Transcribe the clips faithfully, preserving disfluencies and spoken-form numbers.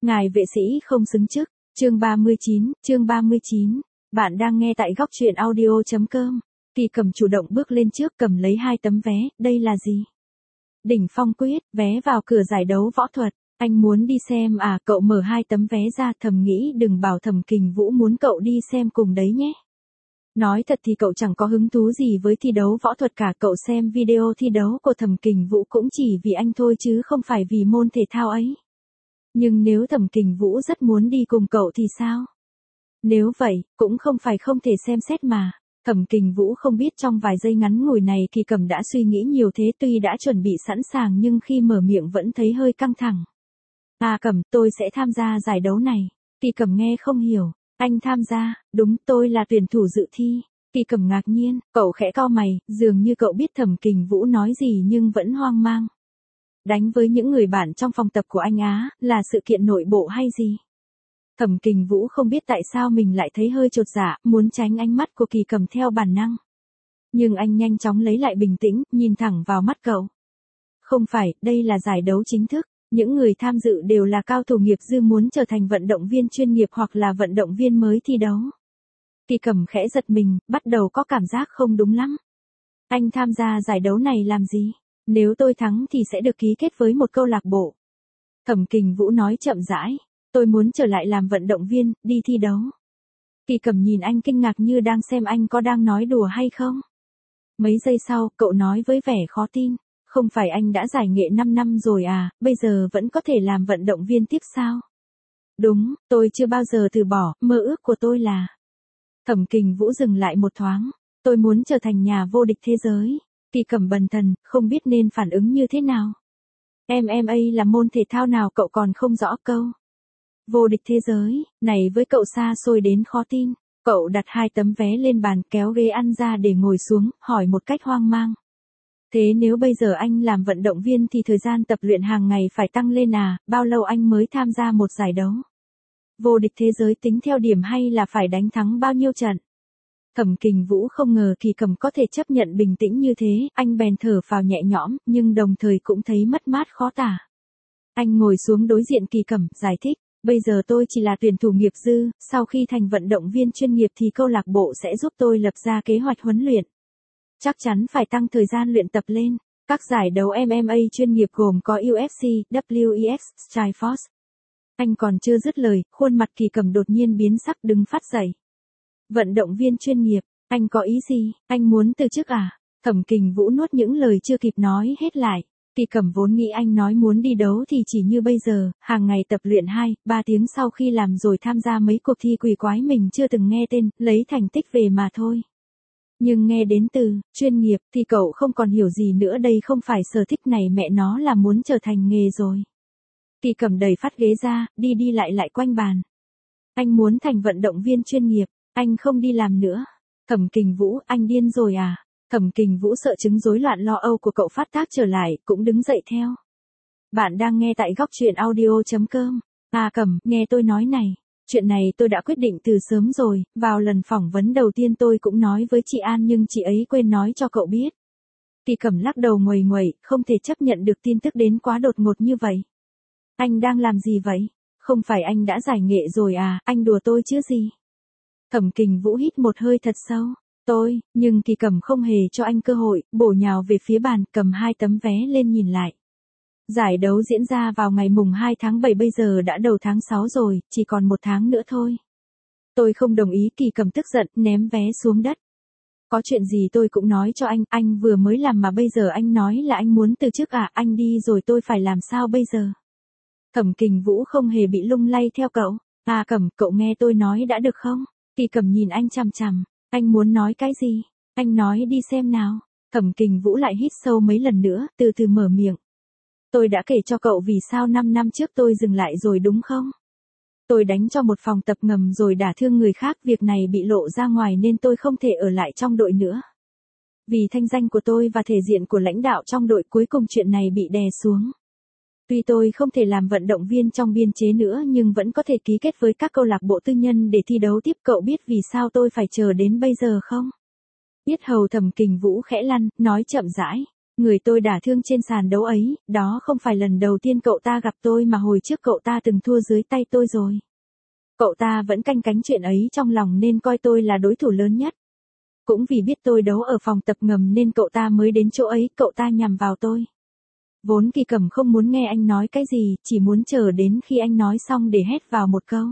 Ngài vệ sĩ không xứng chức. Chương ba mươi chín, chương ba mươi chín. Bạn đang nghe tại góc truyện audio chấm com. Kỳ Cầm chủ động bước lên trước cầm lấy hai tấm vé, đây là gì? Đỉnh Phong Quyết, vé vào cửa giải đấu võ thuật. Anh muốn đi xem à? Cậu mở hai tấm vé ra, thầm nghĩ đừng bảo Thẩm Kình Vũ muốn cậu đi xem cùng đấy nhé. Nói thật thì cậu chẳng có hứng thú gì với thi đấu võ thuật cả, cậu xem video thi đấu của Thẩm Kình Vũ cũng chỉ vì anh thôi chứ không phải vì môn thể thao ấy. Nhưng nếu Thẩm Kình Vũ rất muốn đi cùng cậu thì sao? Nếu vậy, cũng không phải không thể xem xét mà. Thẩm Kình Vũ không biết trong vài giây ngắn ngủi này Kỳ Cầm đã suy nghĩ nhiều thế, tuy đã chuẩn bị sẵn sàng nhưng khi mở miệng vẫn thấy hơi căng thẳng. À Cầm, tôi sẽ tham gia giải đấu này. Kỳ Cầm nghe không hiểu. Anh tham gia? Đúng, tôi là tuyển thủ dự thi. Kỳ Cầm ngạc nhiên, cậu khẽ cau mày, dường như cậu biết Thẩm Kình Vũ nói gì nhưng vẫn hoang mang. Đánh với những người bạn trong phòng tập của anh á, là sự kiện nội bộ hay gì? Thẩm Kình Vũ không biết tại sao mình lại thấy hơi chột dạ, muốn tránh ánh mắt của Kỳ Cầm theo bản năng. Nhưng anh nhanh chóng lấy lại bình tĩnh, nhìn thẳng vào mắt cậu. Không phải, đây là giải đấu chính thức. Những người tham dự đều là cao thủ nghiệp dư muốn trở thành vận động viên chuyên nghiệp hoặc là vận động viên mới thi đấu. Kỳ Cầm khẽ giật mình, bắt đầu có cảm giác không đúng lắm. Anh tham gia giải đấu này làm gì? Nếu tôi thắng thì sẽ được ký kết với một câu lạc bộ. Thẩm Kình Vũ nói chậm rãi, tôi muốn trở lại làm vận động viên, đi thi đấu. Kỳ Cầm nhìn anh kinh ngạc như đang xem anh có đang nói đùa hay không. Mấy giây sau, cậu nói với vẻ khó tin. Không phải anh đã giải nghệ năm năm rồi à, bây giờ vẫn có thể làm vận động viên tiếp sao? Đúng, tôi chưa bao giờ từ bỏ, mơ ước của tôi là... Thẩm Kình Vũ dừng lại một thoáng, tôi muốn trở thành nhà vô địch thế giới. Kỳ Cầm bần thần, không biết nên phản ứng như thế nào. em em a là môn thể thao nào cậu còn không rõ câu? Vô địch thế giới, này với cậu xa xôi đến khó tin. Cậu đặt hai tấm vé lên bàn, kéo ghế ăn ra để ngồi xuống, hỏi một cách hoang mang. Thế nếu bây giờ anh làm vận động viên thì thời gian tập luyện hàng ngày phải tăng lên à, bao lâu anh mới tham gia một giải đấu? Vô địch thế giới tính theo điểm hay là phải đánh thắng bao nhiêu trận? Thẩm Kình Vũ không ngờ Kỳ Cầm có thể chấp nhận bình tĩnh như thế, anh bèn thở phào nhẹ nhõm, nhưng đồng thời cũng thấy mất mát khó tả. Anh ngồi xuống đối diện Kỳ Cầm, giải thích, bây giờ tôi chỉ là tuyển thủ nghiệp dư, sau khi thành vận động viên chuyên nghiệp thì câu lạc bộ sẽ giúp tôi lập ra kế hoạch huấn luyện. Chắc chắn phải tăng thời gian luyện tập lên. Các giải đấu em em a chuyên nghiệp gồm có u ép xê, vê kép ích, Strikeforce. Anh còn chưa dứt lời, khuôn mặt Kỳ Cầm đột nhiên biến sắc đứng phát dậy. Vận động viên chuyên nghiệp, anh có ý gì? Anh muốn từ chức à? Thẩm Kình Vũ nuốt những lời chưa kịp nói hết lại. Kỳ Cầm vốn nghĩ anh nói muốn đi đấu thì chỉ như bây giờ, hàng ngày tập luyện hai, ba tiếng sau khi làm rồi tham gia mấy cuộc thi quỷ quái mình chưa từng nghe tên, lấy thành tích về mà thôi. Nhưng nghe đến từ, chuyên nghiệp, thì cậu không còn hiểu gì nữa, đây không phải sở thích này, mẹ nó là muốn trở thành nghề rồi. Kỳ Cầm đẩy phát ghế ra, đi đi lại lại quanh bàn. Anh muốn thành vận động viên chuyên nghiệp, anh không đi làm nữa. Thẩm Kình Vũ, anh điên rồi à? Thẩm Kình Vũ sợ chứng rối loạn lo âu của cậu phát tác trở lại, cũng đứng dậy theo. Bạn đang nghe tại góc truyện audio chấm com. À Cầm, nghe tôi nói này. Chuyện này tôi đã quyết định từ sớm rồi, vào lần phỏng vấn đầu tiên tôi cũng nói với chị An nhưng chị ấy quên nói cho cậu biết. Kỳ Cầm lắc đầu nguầy nguậy, không thể chấp nhận được tin tức đến quá đột ngột như vậy. Anh đang làm gì vậy? Không phải anh đã giải nghệ rồi à, anh đùa tôi chứ gì? Thẩm Kình Vũ hít một hơi thật sâu. Tôi, nhưng Kỳ Cầm không hề cho anh cơ hội, bổ nhào về phía bàn, cầm hai tấm vé lên nhìn lại. Giải đấu diễn ra vào ngày mùng hai tháng bảy, bây giờ đã đầu tháng sáu rồi, chỉ còn một tháng nữa thôi. Tôi không đồng ý. Kỳ Cầm tức giận, ném vé xuống đất. Có chuyện gì tôi cũng nói cho anh, anh vừa mới làm mà bây giờ anh nói là anh muốn từ chức à, anh đi rồi tôi phải làm sao bây giờ? Thẩm Kình Vũ không hề bị lung lay theo cậu. À Cầm, cậu nghe tôi nói đã được không? Kỳ Cầm nhìn anh chằm chằm, anh muốn nói cái gì? Anh nói đi xem nào. Thẩm Kình Vũ lại hít sâu mấy lần nữa, từ từ mở miệng. Tôi đã kể cho cậu vì sao năm năm trước tôi dừng lại rồi đúng không? Tôi đánh cho một phòng tập ngầm rồi đả thương người khác, việc này bị lộ ra ngoài nên tôi không thể ở lại trong đội nữa. Vì thanh danh của tôi và thể diện của lãnh đạo trong đội, cuối cùng chuyện này bị đè xuống. Tuy tôi không thể làm vận động viên trong biên chế nữa nhưng vẫn có thể ký kết với các câu lạc bộ tư nhân để thi đấu tiếp. Cậu biết vì sao tôi phải chờ đến bây giờ không? Yết hầu Thẩm Kình Vũ khẽ lăn, nói chậm rãi. Người tôi đả thương trên sàn đấu ấy, đó không phải lần đầu tiên cậu ta gặp tôi mà hồi trước cậu ta từng thua dưới tay tôi rồi. Cậu ta vẫn canh cánh chuyện ấy trong lòng nên coi tôi là đối thủ lớn nhất. Cũng vì biết tôi đấu ở phòng tập ngầm nên cậu ta mới đến chỗ ấy, cậu ta nhằm vào tôi. Vốn Kỳ Cẩm không muốn nghe anh nói cái gì, chỉ muốn chờ đến khi anh nói xong để hét vào một câu.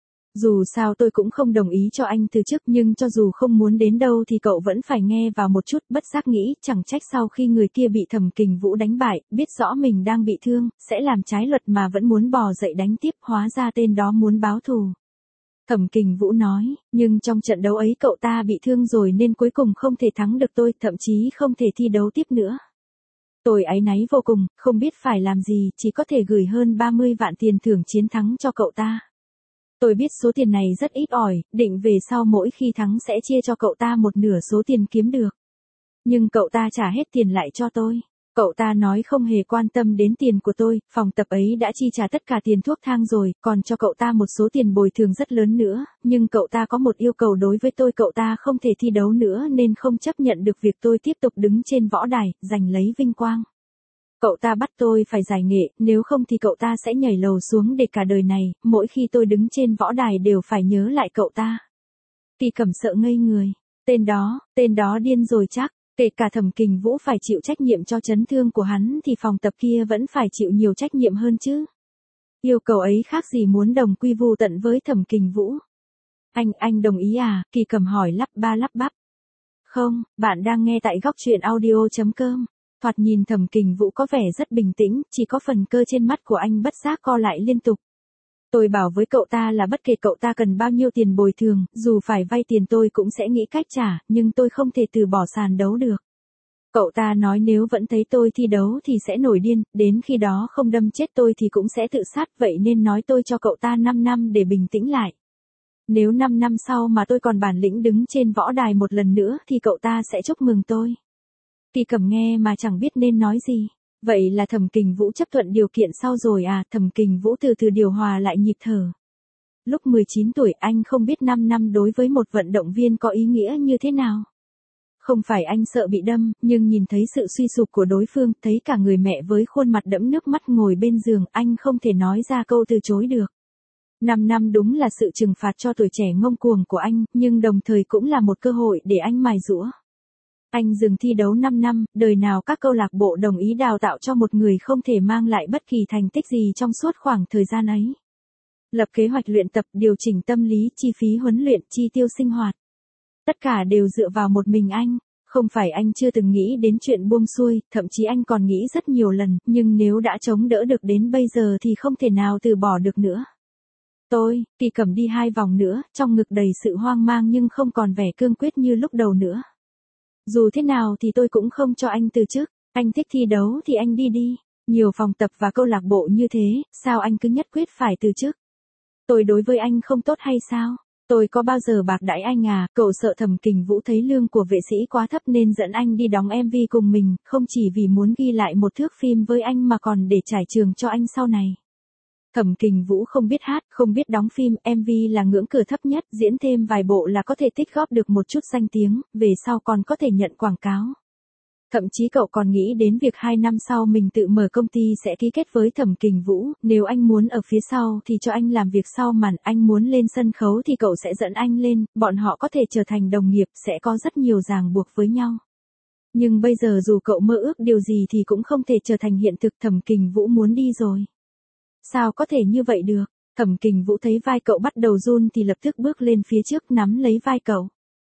Dù sao tôi cũng không đồng ý cho anh từ chức, nhưng cho dù không muốn đến đâu thì cậu vẫn phải nghe vào một chút. Bất giác nghĩ chẳng trách sau khi người kia bị Thẩm Kình Vũ đánh bại, biết rõ mình đang bị thương, sẽ làm trái luật mà vẫn muốn bò dậy đánh tiếp, hóa ra tên đó muốn báo thù. Thẩm Kình Vũ nói, nhưng trong trận đấu ấy cậu ta bị thương rồi nên cuối cùng không thể thắng được tôi, thậm chí không thể thi đấu tiếp nữa. Tôi áy náy vô cùng, không biết phải làm gì, chỉ có thể gửi hơn ba mươi vạn tiền thưởng chiến thắng cho cậu ta. Tôi biết số tiền này rất ít ỏi, định về sau mỗi khi thắng sẽ chia cho cậu ta một nửa số tiền kiếm được. Nhưng cậu ta trả hết tiền lại cho tôi. Cậu ta nói không hề quan tâm đến tiền của tôi, phòng tập ấy đã chi trả tất cả tiền thuốc thang rồi, còn cho cậu ta một số tiền bồi thường rất lớn nữa, nhưng cậu ta có một yêu cầu đối với tôi, cậu ta không thể thi đấu nữa nên không chấp nhận được việc tôi tiếp tục đứng trên võ đài, giành lấy vinh quang. Cậu ta bắt tôi phải giải nghệ, nếu không thì cậu ta sẽ nhảy lầu xuống để cả đời này, mỗi khi tôi đứng trên võ đài đều phải nhớ lại cậu ta. Kỳ Cẩm sợ ngây người, tên đó, tên đó điên rồi chắc. Kể cả Thẩm Kình Vũ phải chịu trách nhiệm cho chấn thương của hắn thì phòng tập kia vẫn phải chịu nhiều trách nhiệm hơn chứ. Yêu cầu ấy khác gì muốn đồng quy vu tận với Thẩm Kình Vũ. Anh, anh đồng ý à? Kỳ Cẩm hỏi lắp ba lắp bắp. Không, bạn đang nghe tại góc truyện audio chấm com. Thoạt nhìn Thẩm Kình Vũ có vẻ rất bình tĩnh, chỉ có phần cơ trên mắt của anh bất giác co lại liên tục. Tôi bảo với cậu ta là bất kể cậu ta cần bao nhiêu tiền bồi thường, dù phải vay tiền tôi cũng sẽ nghĩ cách trả, nhưng tôi không thể từ bỏ sàn đấu được. Cậu ta nói nếu vẫn thấy tôi thi đấu thì sẽ nổi điên, đến khi đó không đâm chết tôi thì cũng sẽ tự sát, vậy nên nói tôi cho cậu ta năm năm để bình tĩnh lại. Nếu năm năm sau mà tôi còn bản lĩnh đứng trên võ đài một lần nữa thì cậu ta sẽ chúc mừng tôi. Kỳ Cẩm nghe mà chẳng biết nên nói gì. Vậy là Thẩm Kình Vũ chấp thuận điều kiện sau rồi à? Thẩm Kình Vũ từ từ điều hòa lại nhịp thở. Lúc mười chín tuổi anh không biết năm năm đối với một vận động viên có ý nghĩa như thế nào. Không phải anh sợ bị đâm, nhưng nhìn thấy sự suy sụp của đối phương, thấy cả người mẹ với khuôn mặt đẫm nước mắt ngồi bên giường, anh không thể nói ra câu từ chối được. Năm năm đúng là sự trừng phạt cho tuổi trẻ ngông cuồng của anh, nhưng đồng thời cũng là một cơ hội để anh mài giũa. Anh dừng thi đấu năm năm, đời nào các câu lạc bộ đồng ý đào tạo cho một người không thể mang lại bất kỳ thành tích gì trong suốt khoảng thời gian ấy. Lập kế hoạch luyện tập, điều chỉnh tâm lý, chi phí huấn luyện, chi tiêu sinh hoạt. Tất cả đều dựa vào một mình anh. Không phải anh chưa từng nghĩ đến chuyện buông xuôi, thậm chí anh còn nghĩ rất nhiều lần, nhưng nếu đã chống đỡ được đến bây giờ thì không thể nào từ bỏ được nữa. Tôi, Kỳ Cẩm đi hai vòng nữa, trong ngực đầy sự hoang mang nhưng không còn vẻ cương quyết như lúc đầu nữa. Dù thế nào thì tôi cũng không cho anh từ chức, anh thích thi đấu thì anh đi đi, nhiều phòng tập và câu lạc bộ như thế, sao anh cứ nhất quyết phải từ chức? Tôi đối với anh không tốt hay sao? Tôi có bao giờ bạc đãi anh à? Cậu sợ Thẩm Kình Vũ thấy lương của vệ sĩ quá thấp nên dẫn anh đi đóng em vê cùng mình, không chỉ vì muốn ghi lại một thước phim với anh mà còn để trải trường cho anh sau này. Thẩm Kình Vũ không biết hát, không biết đóng phim, em vê là ngưỡng cửa thấp nhất, diễn thêm vài bộ là có thể tích góp được một chút danh tiếng, về sau còn có thể nhận quảng cáo. Thậm chí cậu còn nghĩ đến việc hai năm sau mình tự mở công ty sẽ ký kết với Thẩm Kình Vũ, nếu anh muốn ở phía sau thì cho anh làm việc sau màn, anh muốn lên sân khấu thì cậu sẽ dẫn anh lên, bọn họ có thể trở thành đồng nghiệp, sẽ có rất nhiều ràng buộc với nhau. Nhưng bây giờ dù cậu mơ ước điều gì thì cũng không thể trở thành hiện thực, Thẩm Kình Vũ muốn đi rồi. Sao có thể như vậy được? Thẩm Kình Vũ thấy vai cậu bắt đầu run thì lập tức bước lên phía trước nắm lấy vai cậu.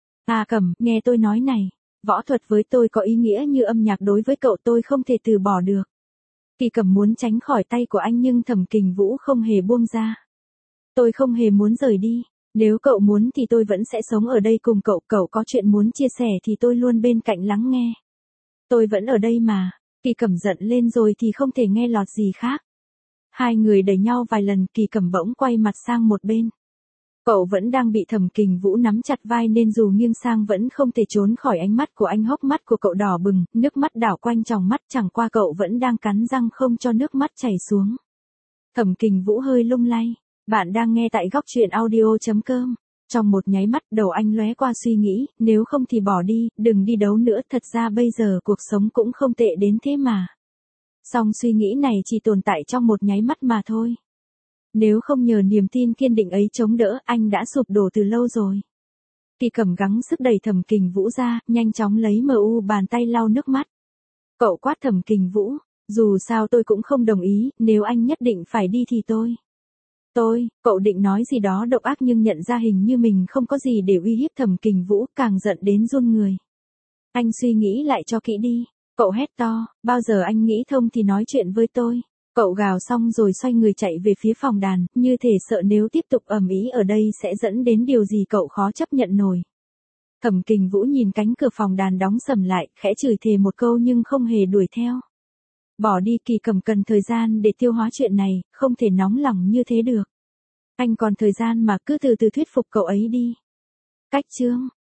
À Cẩm, nghe tôi nói này. Võ thuật với tôi có ý nghĩa như âm nhạc đối với cậu, tôi không thể từ bỏ được. Kỳ Cẩm muốn tránh khỏi tay của anh nhưng Thẩm Kình Vũ không hề buông ra. Tôi không hề muốn rời đi. Nếu cậu muốn thì tôi vẫn sẽ sống ở đây cùng cậu. Cậu có chuyện muốn chia sẻ thì tôi luôn bên cạnh lắng nghe. Tôi vẫn ở đây mà. Kỳ Cẩm giận lên rồi thì không thể nghe lọt gì khác. Hai người đẩy nhau vài lần, Kỳ Cẩm bỗng quay mặt sang một bên. Cậu vẫn đang bị Thẩm Kình Vũ nắm chặt vai nên dù nghiêng sang vẫn không thể trốn khỏi ánh mắt của anh, hốc mắt của cậu đỏ bừng, nước mắt đảo quanh tròng mắt, chẳng qua cậu vẫn đang cắn răng không cho nước mắt chảy xuống. Thẩm Kình Vũ hơi lung lay. Bạn đang nghe tại góc truyện audio chấm com. Trong một nháy mắt đầu anh lóe qua suy nghĩ, nếu không thì bỏ đi, đừng đi đấu nữa, thật ra bây giờ cuộc sống cũng không tệ đến thế mà. Song suy nghĩ này chỉ tồn tại trong một nháy mắt mà thôi. Nếu không nhờ niềm tin kiên định ấy chống đỡ, anh đã sụp đổ từ lâu rồi. Kỳ Cẩm gắng sức đẩy Thẩm Kình Vũ ra, nhanh chóng lấy mờ u bàn tay lau nước mắt. Cậu quát Thẩm Kình Vũ, dù sao tôi cũng không đồng ý, nếu anh nhất định phải đi thì tôi. Tôi, cậu định nói gì đó độc ác nhưng nhận ra hình như mình không có gì để uy hiếp Thẩm Kình Vũ, càng giận đến run người. Anh suy nghĩ lại cho kỹ đi, cậu hét to, bao giờ anh nghĩ thông thì nói chuyện với tôi. Cậu gào xong rồi xoay người chạy về phía phòng đàn, như thể sợ nếu tiếp tục ầm ĩ ở đây sẽ dẫn đến điều gì cậu khó chấp nhận nổi. Thẩm Kình Vũ nhìn cánh cửa phòng đàn đóng sầm lại, khẽ chửi thề một câu nhưng không hề đuổi theo. Bỏ đi, Kỳ Cẩm cần thời gian để tiêu hóa chuyện này, không thể nóng lòng như thế được. Anh còn thời gian mà, cứ từ từ thuyết phục cậu ấy đi. Cách chương